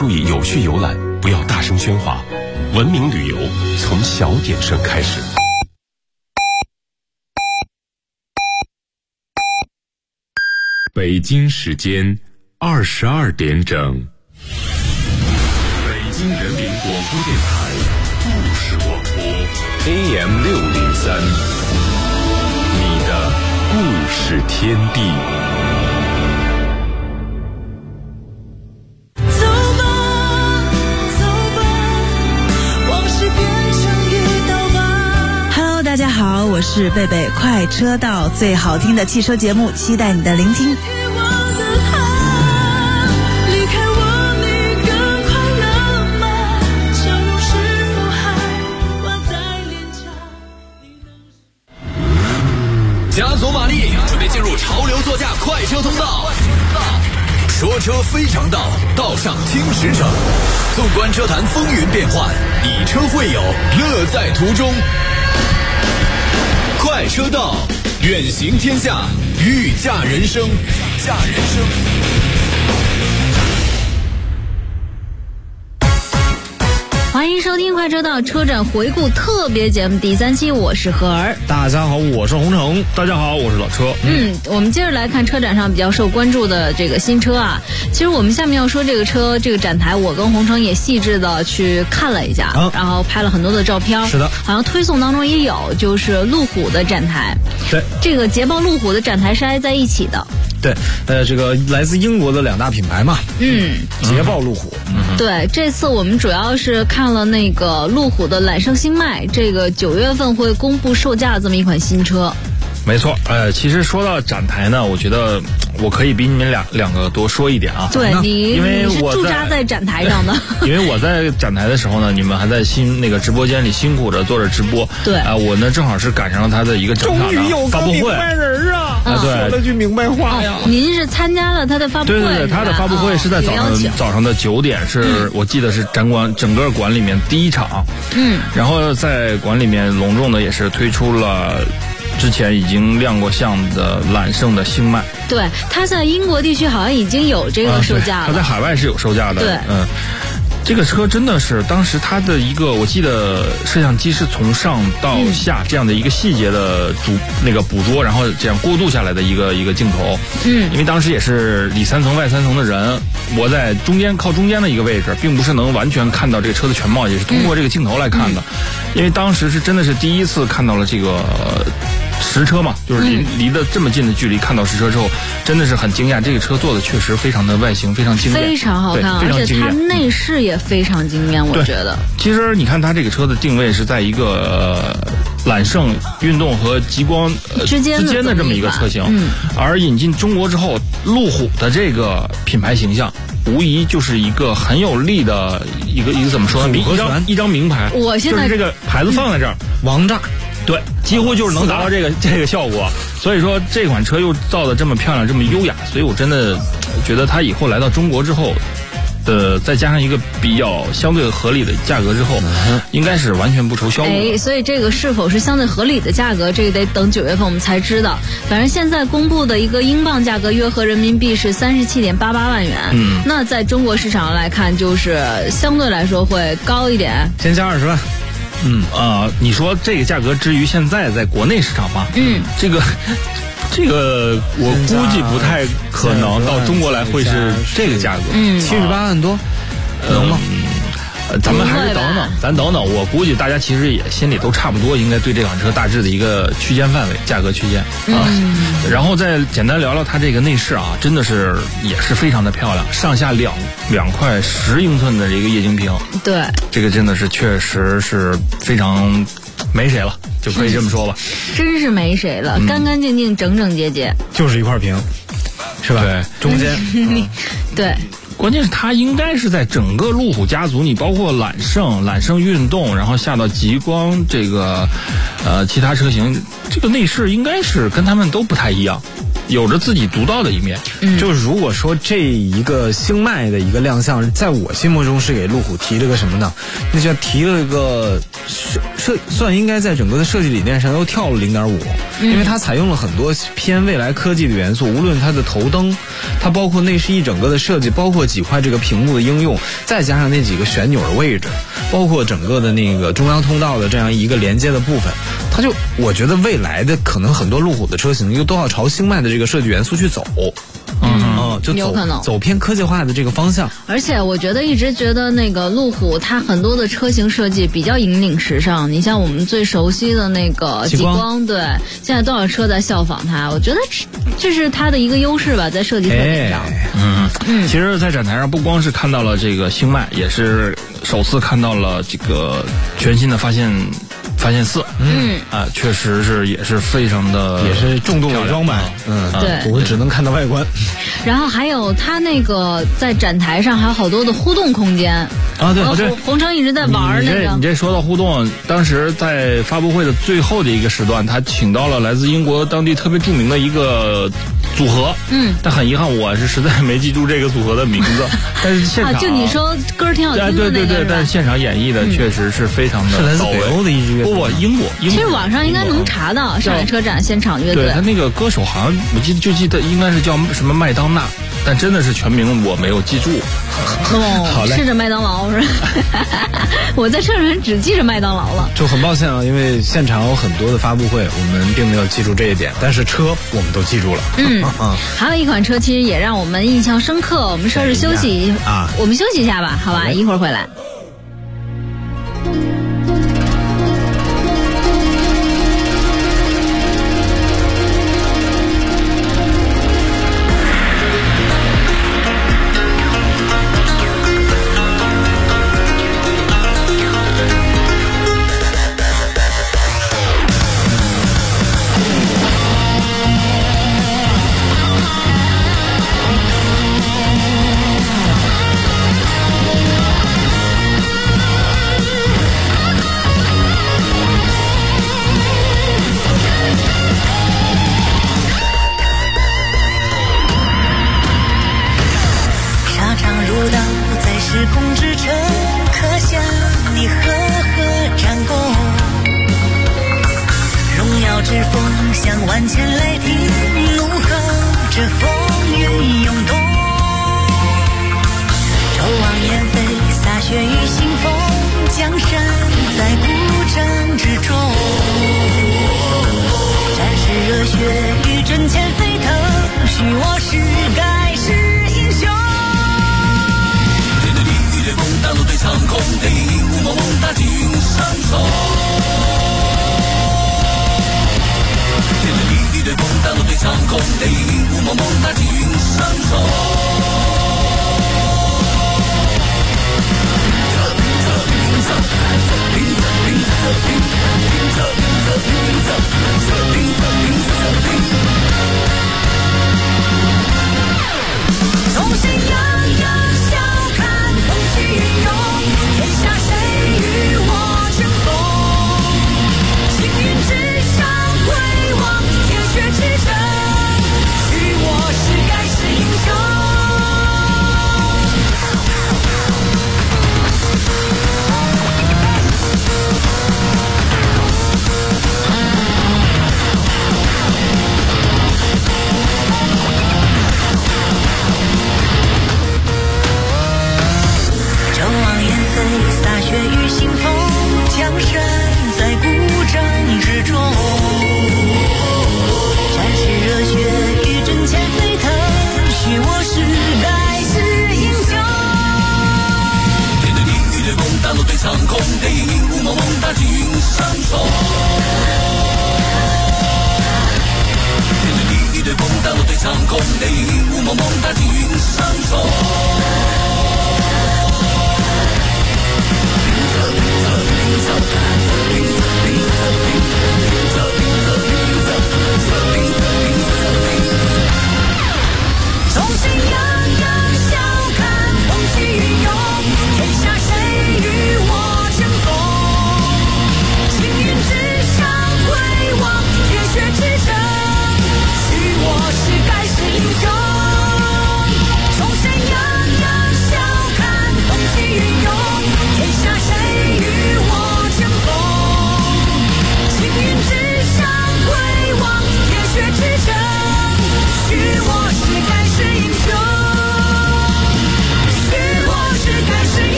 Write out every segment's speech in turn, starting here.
注意有序游览，不要大声喧哗。文明旅游从小点声开始。北京时间22点整，北京人民广播电台故事广播 AM603， 你的故事天地。 大家好，我是贝贝，快车道最好听的汽车节目，期待你的聆听。 加足马力，准备进入潮流座驾快车通道。说车非常道，道上听实诚。纵观车坛风云变幻，以车会友，乐在途中。快车道，远行天下，御驾人生，御驾人生。 欢迎收听快车道车展回顾特别节目第3期，我是何儿。 大家好，我是洪城。 大家好，我是老车。 我们接着来看车展上比较受关注的这个新车啊。其实我们下面要说这个车，这个展台，我跟洪城也细致的去看了一下，然后拍了很多的照片。 是的， 好像推送当中也有，就是路虎的展台。 对， 这个捷豹路虎的展台是挨在一起的。 对，这个来自英国的2大品牌嘛，捷豹、路虎。 对，这次我们主要是看了那个路虎的揽胜星脉，这个9月份会公布售价的这么一款新车。 没错，其实说到展台呢，我觉得我可以比你们两个多说一点啊。 对， 因为你是驻扎在展台上的。 因为我在展台的时候呢，你们还在那个直播间里辛苦着做着直播。 对我呢正好是赶上了他的一个整场的发布会。终于有个明白人啊！对， 说了句明白话呀。 您是参加了他的发布会？ 对，他的发布会是在早上的9点，是我记得是展馆整个馆里面第一场。然后在馆里面隆重的也是推出了之前已经亮过相的揽胜的星脉。 对，它在英国地区好像已经有这个售价了。 它在海外是有售价的。 对， 这个车真的是当时它的一个，我记得摄像机是从上到下这样的一个细节的捕捉，然后这样过渡下来的一个镜头。因为当时也是里3层外3层的人，我在靠中间的一个位置，并不是能完全看到这个车的全貌，也是通过这个镜头来看的。因为当时是真的是第一次看到了这个实车嘛，就是离得这么近的距离看到实车之后，真的是很惊讶。这个车做的确实非常的外形非常惊艳， 非常好看，而且它内饰也非常惊艳，我觉得。 其实你看它这个车的定位是在一个揽胜运动和极光之间的这么一个车型，而引进中国之后，路虎的这个品牌形象无疑就是一个很有力的一个怎么说呢？一张名牌。 我现在就是这个牌子放在这儿， 王炸。 对，几乎就是能达到这个效果。所以说这款车又造得这么漂亮，这么优雅，所以我真的觉得它以后来到中国之后，再加上一个比较相对合理的价格之后，应该是完全不愁销路。 所以这个是否是相对合理的价格，这个得等9月份我们才知道。反正现在公布的一个英镑价格约合人民币是37.88万元。那在中国市场来看，就是相对来说会高一点， 先加20万。 你说这个价格至于现在在国内市场吗？这个我估计不太可能到中国来会是这个价格。 78万多，能吗？ 咱们还是等等，我估计大家其实也心里都差不多，应该对这款车大致的一个区间范围，价格区间啊。然后再简单聊聊它这个内饰啊，真的是也是非常的漂亮，上下两块10英寸的这个液晶屏。 对， 这个真的是确实是非常没谁了，就可以这么说吧。 真是没谁了，干干净净，整整洁洁， 就是一块屏，是吧？ 对， 中间， 对。 关键是它应该是在整个路虎家族，你包括揽胜运动，然后下到极光这个其他车型，这个内饰应该是跟他们都不太一样。 有着自己独到的一面。 就是如果说这一个星脉的一个亮相，在我心目中是给路虎提了个什么呢？那就提了一个算应该在整个的设计理念上又跳了0.5，因为它采用了很多偏未来科技的元素，无论它的头灯，它包括内饰一整个的设计，包括几块这个屏幕的应用，再加上那几个旋钮的位置，包括整个的那个中央通道的这样一个连接的部分，它就我觉得未来的可能很多路虎的车型又都要朝星脉的这个设计元素去走。就有可能走偏科技化的这个方向。 而且我一直觉得那个路虎它很多的车型设计比较引领时尚。你像我们最熟悉的那个极光，对，现在多少车在效仿它，我觉得这是它的一个优势吧，在设计特点上。 其实，在展台上不光是看到了这个星脉，也是首次看到了这个全新的发现4，确实是也是非常的， 也是重度伪装版， 对， 我们只能看到外观。 然后还有它那个在展台上还有好多的互动空间啊，对， 红城一直在玩那个。 你这说到互动，当时在发布会的最后的一个时段，他请到了来自英国当地特别著名的一个组合，但很遗憾，我是实在没记住这个组合的名字。但是现场就你说歌儿挺好听的那个， 对，但是现场演绎的确实是非常的是来自北欧的一支乐队， 不，英国。 其实网上应该能查到上海车展现场乐队。 对，他那个歌手好像我记得应该是叫什么麦当娜，但真的是全名我没有记住。 好嘞，是着麦当劳是吧？我在车上只记着麦当劳了。 就很抱歉啊，因为现场有很多的发布会，我们并没有记住这一点，但是车我们都记住了。 还有一款车其实也让我们印象深刻，我们稍事休息我们休息一下吧，好吧，一会儿回来。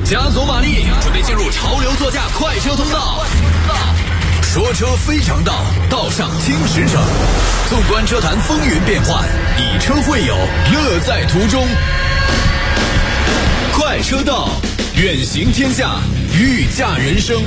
加足马力，准备进入潮流座驾快车通道。说车非常道，道上听实诚。纵观车坛风云变幻，以车会友，乐在途中。快车道，远行天下，御驾人生。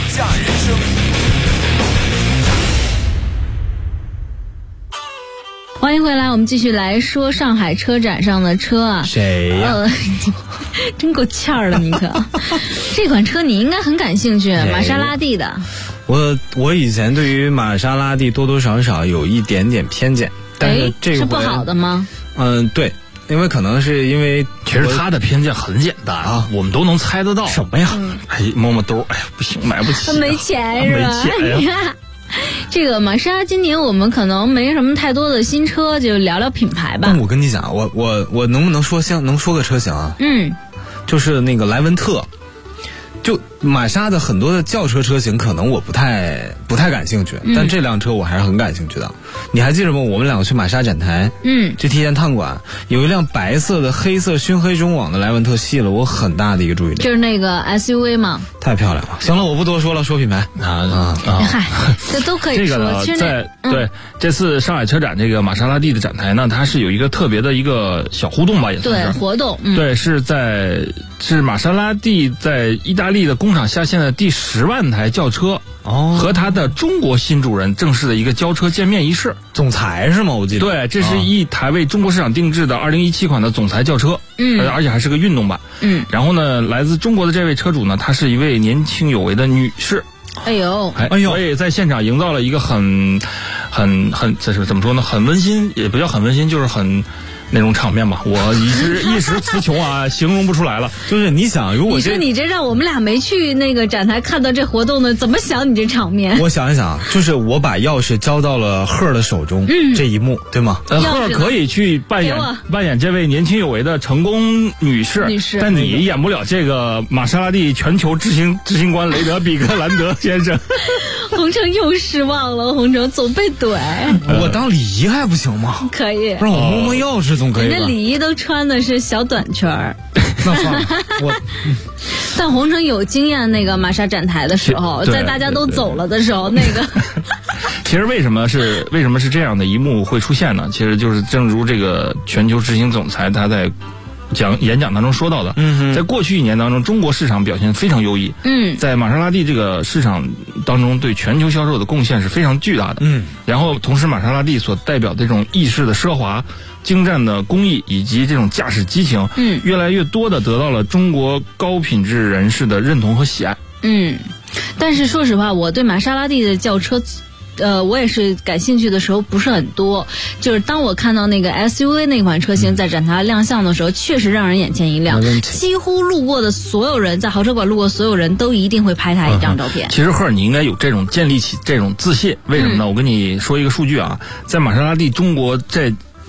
欢迎回来，我们继续来说上海车展上的车啊。 谁呀？ 真够欠儿的，你可。这款车你应该很感兴趣，玛莎拉蒂的。 我以前对于玛莎拉蒂多多少少有一点点偏见，但是这个是不好的吗？ 对，因为可能是因为其实他的偏见很简单啊，我们都能猜得到。 什么呀？ 摸摸兜，哎呀，不行，买不起， 没钱是吧？ 没钱呀。 这个玛莎今年我们可能没什么太多的新车，就聊聊品牌吧。 但我跟你讲，我能不能说个车型啊？就是那个莱文特。就玛莎的很多的轿车车型，可能我不太感兴趣，但这辆车我还是很感兴趣的。你还记得吗？我们两个去玛莎展台，去体验探馆，有一辆白色的黑色熏黑中网的莱文特吸引了我很大的一个注意力。 就是那个 SUV 吗？ 太漂亮了。行了，我不多说了，说品牌嗨，这都可以说。 这个呢，对这次上海车展这个玛莎拉蒂的展台呢，它是有一个特别的一个小互动吧，也算是对活动。 对，是玛莎拉蒂在意大利的工厂下线的第10万台轿车。和他的中国新主人正式的一个交车见面仪式。 总裁是吗？我记得。 对，这是一台为中国市场定制的2017款的总裁轿车，而且还是个运动版。然后呢，来自中国的这位车主呢，她是一位年轻有为的女士。 哎呦， 所以在现场营造了一个很，这是怎么说呢？很温馨，也不叫很温馨，就是很。那种场面吧，我一时词穷啊，形容不出来了。 就是你想，如果你说你这让我们俩没去那个展台看到这活动呢，怎么想你这场面？ 我想一想，就是我把钥匙交到了赫的手中，这一幕，对吗？ 赫可以去扮演这位年轻有为的成功女士，但你演不了这个玛莎拉蒂全球执行官雷德比格兰德先生。 洪城又失望了，洪城总被怼。 我当礼仪还不行吗？ 可以， 让我摸摸钥匙总可以吧。 人家礼仪都穿的是小短裙儿。 那算了， 但洪城有经验，那个玛莎展台的时候，在大家都走了的时候，那个。 其实为什么是这样的一幕会出现呢？其实就是正如这个全球执行总裁他在演讲当中说到的，在过去1年当中，中国市场表现非常优异。在玛莎拉蒂这个市场当中，对全球销售的贡献是非常巨大的。然后同时，玛莎拉蒂所代表的这种意式的奢华、精湛的工艺以及这种驾驶激情，越来越多的得到了中国高品质人士的认同和喜爱。 但是说实话，我对玛莎拉蒂的轿车。我也是感兴趣的时候不是很多，就是当我看到那个 SUV 那款车型在展台亮相的时候，确实让人眼前一亮，几乎路过的所有人，在豪车馆路过所有人都一定会拍他一张照片。 其实赫尔，你应该有建立起这种自信，为什么呢？我跟你说一个数据啊，在玛莎拉蒂中国在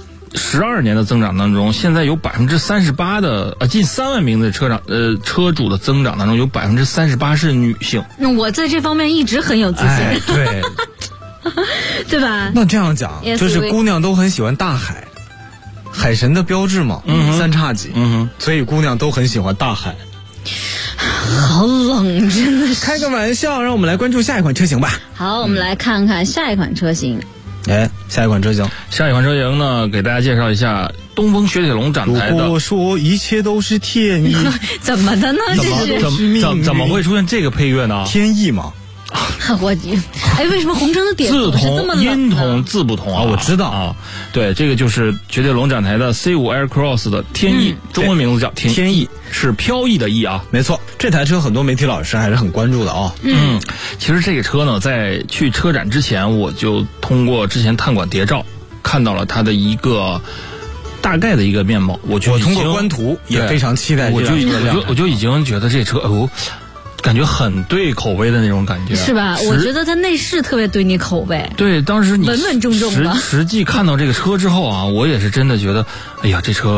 12年的增长当中，现在有38%的近3万名的车主的增长当中，有38%是女性。 我在这方面一直很有自信。 对。 对吧？ 那这样讲，就是姑娘都很喜欢大海，海神的标志嘛，3叉戟，所以姑娘都很喜欢大海。 好冷，真的是。 开个玩笑，让我们来关注下一款车型吧。 好，我们来看看下一款车型。 下一款车型呢，给大家介绍一下东风雪铁龙展台的。 如果说一切都是天意， 怎么的呢？ 怎么会出现这个配乐呢？ 天意嘛。 为什么红城的点字是这么冷呢？ 音同字不同啊！ 我知道啊， 对，这个就是雪铁龙展台的 C5 Aircross 的天翼，中文名字叫天翼，是飘逸的翼啊。 没错，这台车很多媒体老师还是很关注的啊。 其实这个车呢，在去车展之前，我就通过之前探馆谍照看到了它的一个大概的一个面貌。我通过观图也非常期待这辆车。 我就已经觉得这车感觉很对口味的那种感觉， 是吧？我觉得它内饰特别对你口味。 对，当时你稳稳重重的。 实际看到这个车之后啊，我也是真的觉得，哎呀，这车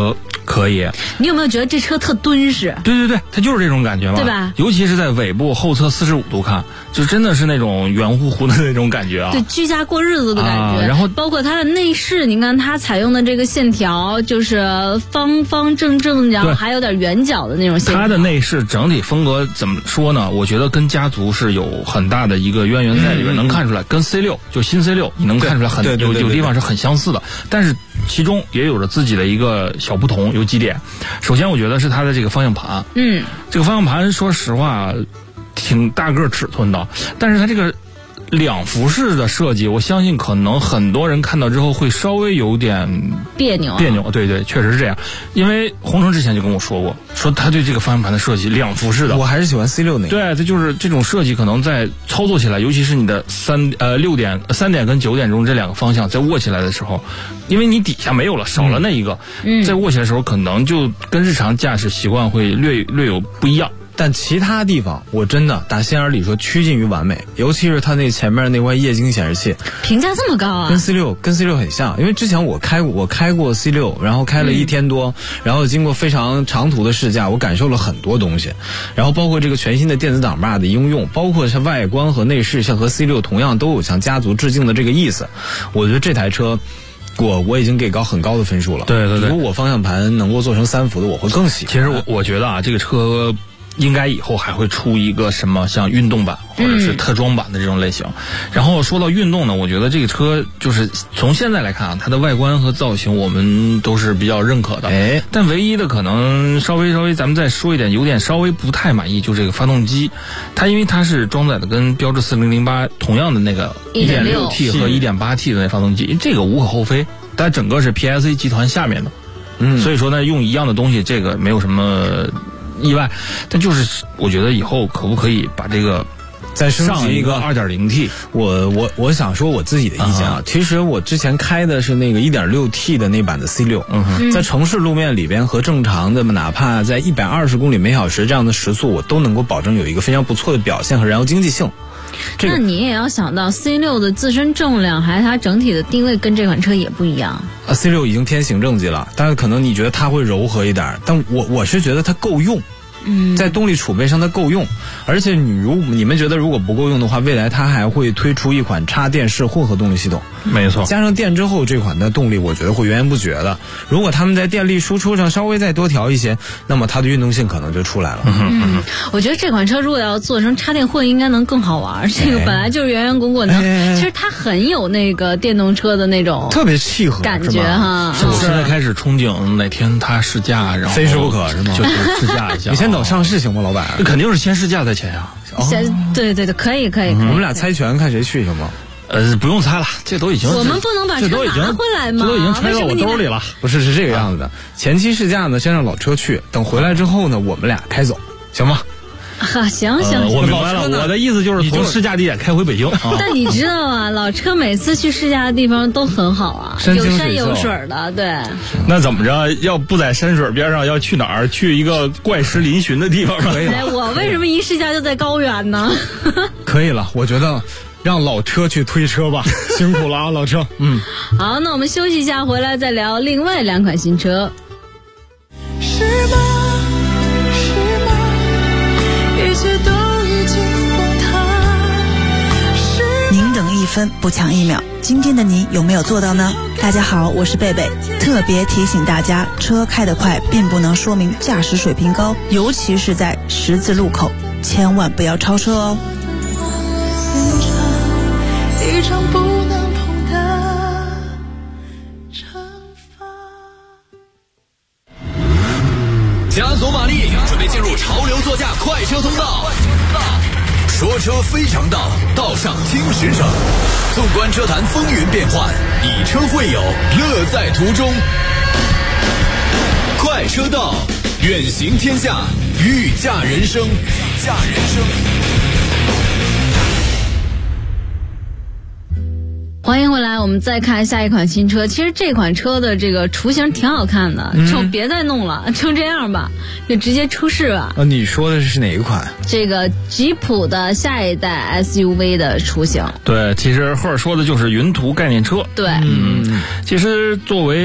可以。 你有没有觉得这车特敦实？ 对，它就是这种感觉嘛， 对吧？ 尤其是在尾部后侧45度看，就真的是那种圆乎乎的那种感觉啊。 对，居家过日子的感觉。 然后包括它的内饰，你看它采用的这个线条就是方方正正，然后还有点圆角的那种线条。 它的内饰整体风格怎么说呢？我觉得跟家族是有很大的一个渊源在里边，能看出来。跟 C6 就新 C6，你能看出来有地方是很相似的，但是其中也有着自己的一个小不同，有几点。首先，我觉得是它的这个方向盘，这个方向盘说实话挺大个尺寸的，但是它这个两幅式的设计，我相信可能很多人看到之后会稍微有点别扭。对，确实是这样。因为洪城之前就跟我说过，说他对这个方向盘的设计两幅式的， 我还是喜欢 C6 那个。 对，它就是这种设计，可能在操作起来，尤其是你的3点跟9点钟这两个方向，在握起来的时候，因为你底下没有了，少了那一个，在握起来的时候，可能就跟日常驾驶习惯会略有不一样。 但其他地方我真的打心眼里说趋近于完美，尤其是它那前面那块液晶显示器， 评价这么高啊！ 跟 C6 很像，因为之前我开过 C6， 然后开了1天多，然后经过非常长途的试驾，我感受了很多东西，然后包括这个全新的电子挡把的应用，包括像外观和内饰，像和 C6 同样都有向家族致敬的这个意思。我觉得这台车我已经给很高的分数了。对，如果我方向盘能够做成3幅的，我会更喜欢。 其实我觉得啊，这个车应该以后还会出一个什么像运动版或者是特装版的这种类型。然后说到运动呢，我觉得这个车就是从现在来看啊，它的外观和造型我们都是比较认可的。但唯一的可能稍微咱们再说一点，有点稍微不太满意，就这个发动机，它因为它是装载的跟标致4008同样的那个 1.6T 和 1.8T 的那发动机，这个无可厚非，它整个是 PSA 集团下面的，所以说呢用一样的东西，这个没有什么意外。但就是我觉得以后可不可以把这个再升级一个 2.0T？ 我想说我自己的意见啊，其实我之前开的是那个 1.6T 的那版的 C6，在城市路面里边和正常的哪怕在120公里每小时这样的时速，我都能够保证有一个非常不错的表现和燃油经济性。 那你也要想到 C6 的自身重量还有它整体的定位跟这款车也不一样。 C6 已经偏行政级了，但是可能你觉得它会柔和一点，但我是觉得它够用。在动力储备上它够用，而且你们觉得如果不够用的话，未来它还会推出一款插电式混合动力系统。 没错， 加上电之后，这款的动力我觉得会源源不绝的。如果他们在电力输出上稍微再多调一些，那么它的运动性可能就出来了。 我觉得这款车如果要做成插电混，应该能更好玩。这个本来就是圆圆滚滚的，其实它很有那个电动车的那种特别契合感觉哈。 我现在开始憧憬哪天它试驾，然后非试不可是吗？ 就试驾一下。 你先等上市行吗，老板？ 肯定是先试驾再签呀。 对，可以。 我们俩猜拳看谁去行吗？ 不用猜了，这都已经我们不能把车拿回来吗？ 这都已经揣到我兜里了。 不是这个样子的，前期试驾呢，先让老车去，等回来之后呢，我们俩开走，行吗？ 行， 我明白了，我的意思就是从试驾地点开回北京。 但你知道吗？老车每次去试驾的地方都很好啊，有山有水的。对。 那怎么着？要不在山水边上，要去哪儿？去一个怪石嶙峋的地方可以。 我为什么一试驾就在高原呢？ 可以了，我觉得让老车去推车吧，辛苦了啊，老车。 好，那我们休息一下，回来再聊另外2款新车。 是吗？ 宁等1分不抢1秒，今天的你有没有做到呢？大家好，我是贝贝，特别提醒大家，车开得快并不能说明驾驶水平高，尤其是在十字路口，千万不要超车哦。 一场不能碰的惩罚。 加足马力，准备进入潮流座驾快车通道。说车非常道，道上听实诚。纵观车坛风云变幻，以车会友，乐在途中。快车道，远行天下，御驾人生。 欢迎回来，我们再看下一款新车。其实这款车的这个雏形挺好看的，就别再弄了，就这样吧，就直接出市吧。 你说的是哪一款？ 这个吉普的下一代 SUV 的雏形。 对，其实或者说的就是云途概念车。 对， 其实作为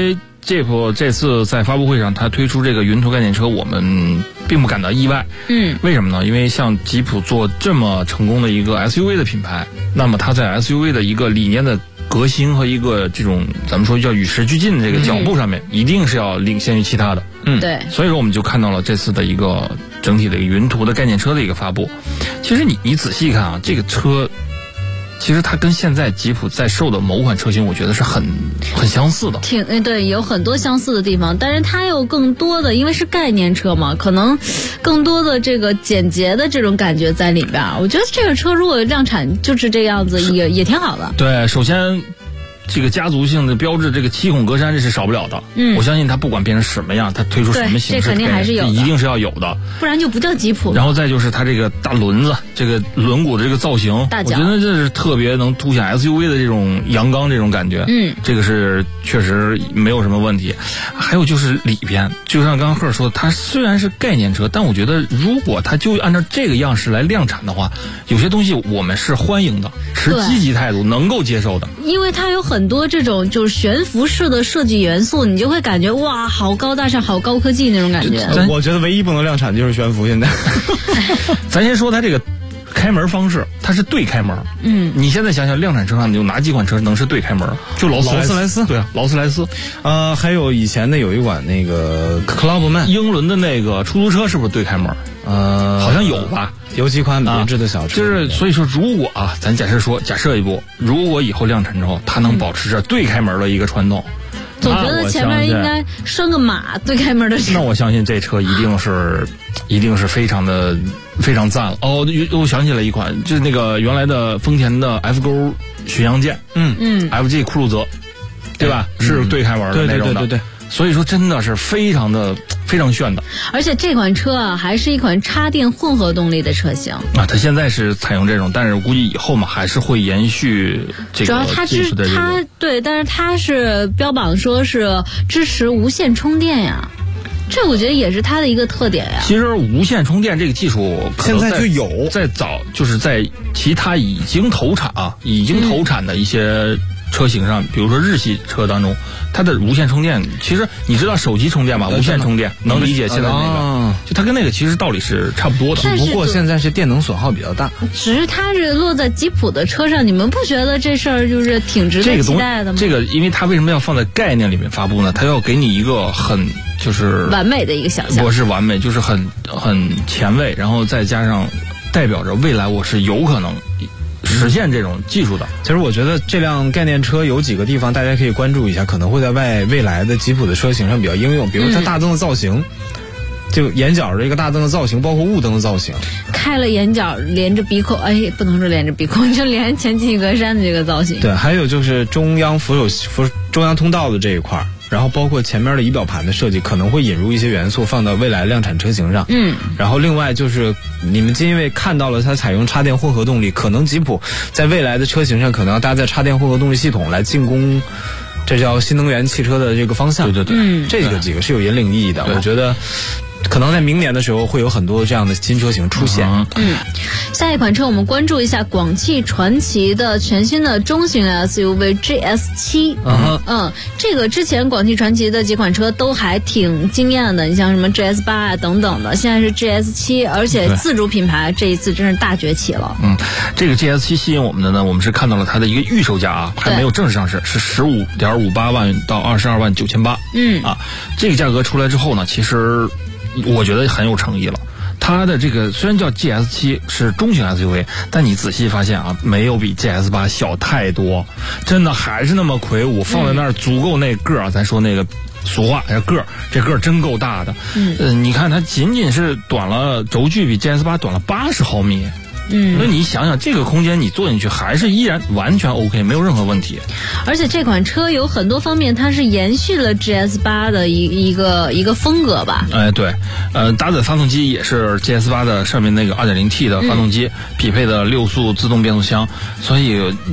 Jeep 这次在发布会上，它推出这个云途概念车，我们并不感到意外。为什么呢？因为像吉普做这么成功的一个 SUV 的品牌，那么它在 SUV 的一个理念的革新和一个这种咱们说叫与时俱进的这个脚步上面，一定是要领先于其他的。 对。 所以说我们就看到了这次的一个整体的一个云途的概念车的一个发布。其实你仔细看啊，这个车。其实它跟现在吉普在售的某款车型，我觉得是很相似的。 对，有很多相似的地方，但是它有更多的，因为是概念车嘛，可能更多的这个简洁的这种感觉在里边。我觉得这个车如果量产就是这样子，也挺好的。 对，首先。这个家族性的标志，这个7孔格栅这是少不了的。我相信它不管变成什么样，它推出什么形式， 这肯定还是有的， 一定是要有的， 不然就不叫吉普。 然后再就是它这个大轮子，这个轮毂的这个造型，我觉得这是特别能凸显 SUV 的这种阳刚这种感觉。这个是确实没有什么问题。还有就是里边，就像刚刚赫尔说的，它虽然是概念车，但我觉得如果它就按照这个样式来量产的话，有些东西我们是欢迎的，持积极态度，能够接受的， 因为它有很多这种就是悬浮式的设计元素，你就会感觉哇，好高大上，好高科技那种感觉。 我觉得唯一不能量产就是悬浮。现在， 咱先说它这个开门方式，它是对开门。你现在想想，量产车上你有哪几款车能是对开门？就劳斯莱斯，对啊，劳斯莱斯。 还有以前的有一款那个 Clubman， 英伦的那个出租车是不是对开门？好像有吧。 有几款别致的小车， 就是所以说，如果咱假设一步，如果以后量产之后，它能保持着对开门的一个传统， 总觉得前面应该拴个马对开门的车。 那我相信这车一定是非常赞了。我想起来一款，就是那个原来的丰田的 F 勾巡洋舰，FG 酷路泽，对吧？是对开门的那种的。 对。 所以说真的是非常炫的， 而且这款车还是一款插电混合动力的车型它现在是采用这种，但是我估计以后嘛还是会延续这个。 主要但是它是标榜说是支持无线充电呀，这我觉得也是它的一个特点呀。 其实无线充电这个技术现在就有， 在早就是在其他已经投产的一些车型上，比如说日系车当中，它的无线充电，其实你知道手机充电吧？无线充电能理解现在那个，就它跟那个其实道理是差不多的， 只不过现在是电能损耗比较大。 只是它是落在吉普的车上，你们不觉得这事儿就是挺值得期待的吗？ 这个因为它为什么要放在概念里面发布呢？它要给你一个很就是完美的一个想象， 不是完美，就是很前卫，然后再加上代表着未来我是有可能实现这种技术的。 其实我觉得这辆概念车有几个地方大家可以关注一下，可能会在未来的吉普的车型上比较应用，比如它大灯的造型，就眼角这个大灯的造型，包括雾灯的造型， 开了眼角连着鼻孔，不能说连着鼻孔，就连前进气格栅的这个造型。 对，还有就是中央通道的这一块，然后包括前面的仪表盘的设计，可能会引入一些元素放到未来量产车型上。然后另外就是你们因为看到了它采用插电混合动力，可能吉普在未来的车型上可能要搭载插电混合动力系统来进攻，这叫新能源汽车的这个方向。 对， 这个几个是有引领意义的，我觉得。可能在明年的时候会有很多这样的新车型出现。 下一款车我们关注一下广汽传祺的全新的中型 SUV GS7。这个之前广汽传祺的几款车都还挺惊艳的，你像什么 GS8 啊等等的，现在是 GS7， 而且自主品牌这一次真是大崛起了。 这个 GS7 吸引我们的呢，我们是看到了它的一个预售价还没有正式上市，是15.58万到22万9800。这个价格出来之后呢，其实我觉得很有诚意了。它的这个虽然叫 GS7 是中型 SUV， 但你仔细发现没有比 GS8 小太多，真的还是那么魁梧，放在那儿足够那个儿。咱说那个俗话叫个儿，这个儿真够大的。你看它仅仅是短了，轴距比 GS8 短了80毫米。所以你想想，这个空间你坐进去还是依然完全 OK， 没有任何问题。 而且这款车有很多方面它是延续了 GS8 的一个风格吧。 对，搭载发动机也是 GS8 的上面那个 2.0T 的发动机，匹配的6速自动变速箱，所以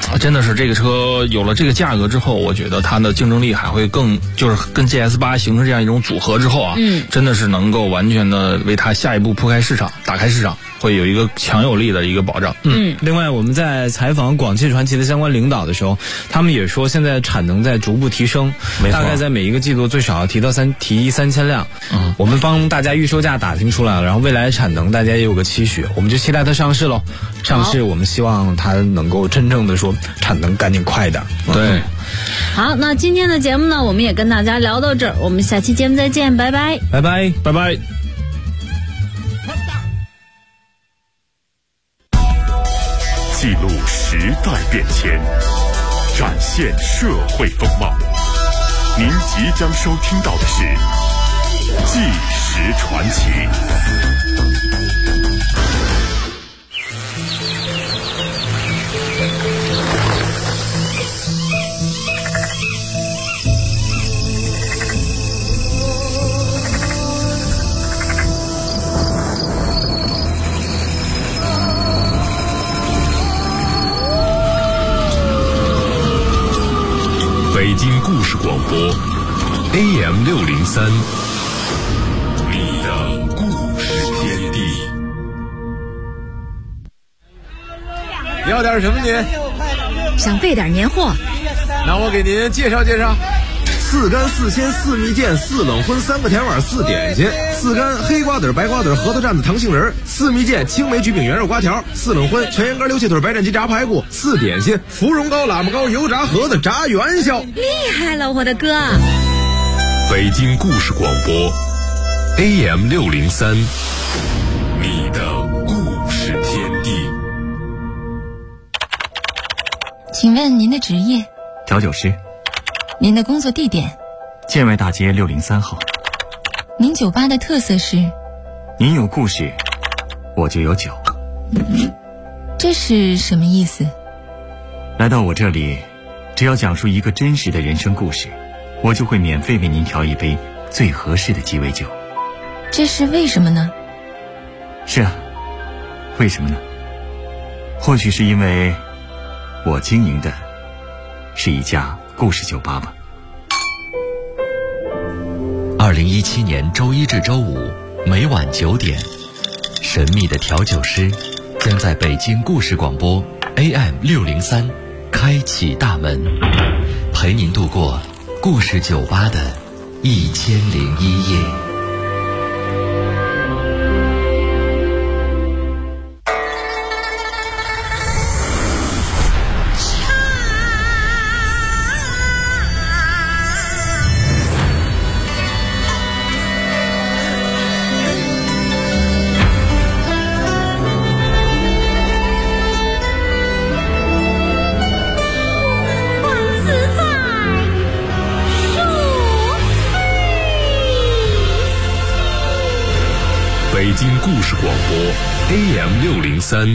真的是这个车有了这个价格之后，我觉得它的竞争力还会更，就是跟 GS8 形成这样一种组合之后啊，真的是能够完全的为它下一步铺开市场、打开市场，会有一个强有力的一个保障。 另外我们在采访广汽传祺的相关领导的时候，他们也说现在产能在逐步提升，大概在每一个季度最少要提3000辆。我们帮大家预售价打听出来了，然后未来产能大家也有个期许，我们就期待它上市喽。上市我们希望它能够真正的说产能赶紧快点。 对。 好，那今天的节目呢，我们也跟大家聊到这儿，我们下期节目再见，拜拜， 拜拜，拜拜。 记录时代变迁，展现社会风貌。您即将收听到的是《纪实传奇》。北京故事广播 AM603， 你的故事天地。 要点什么您？ 想备点年货。 那我给您介绍介绍。4干4鲜4蜜饯4冷荤3个甜碗4点心，4干黑瓜子白瓜子核桃蘸子糖杏仁，4蜜饯青梅焗饼圆肉瓜条，4冷荤全羊肝溜切腿白斩鸡炸排骨，4点心芙蓉糕喇嘛糕油炸盒子炸元宵。 厉害了我的哥！ 北京故事广播 AM603， 你的故事天地。 请问您的职业？ 调酒师。 您的工作地点？ 建外大街603号。 您酒吧的特色是？ 您有故事，我就有酒。 这是什么意思？ 来到我这里，只要讲述一个真实的人生故事，我就会免费为您调一杯最合适的鸡尾酒。 这是为什么呢？ 是啊，为什么呢？或许是因为我经营的是一家故事酒吧吧。 2017年周一至周五每晚9点，神秘的调酒师将在北京故事广播 AM603 开启大门，陪您度过故事酒吧的1001夜。 北京故事广播 AM603，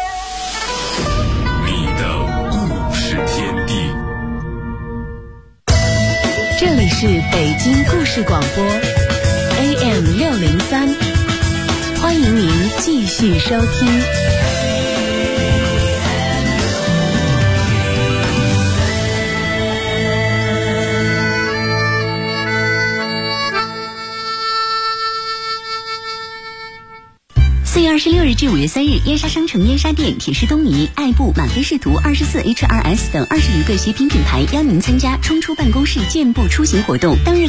你的故事天地。 这里是北京故事广播 AM603， 欢迎您继续收听。 4月26日至5月3日，燕莎商城、燕莎店、铁狮东尼、爱布、满飞仕途、24HRS 等20余个鞋品品牌邀您参加冲出办公室健步出行活动。当日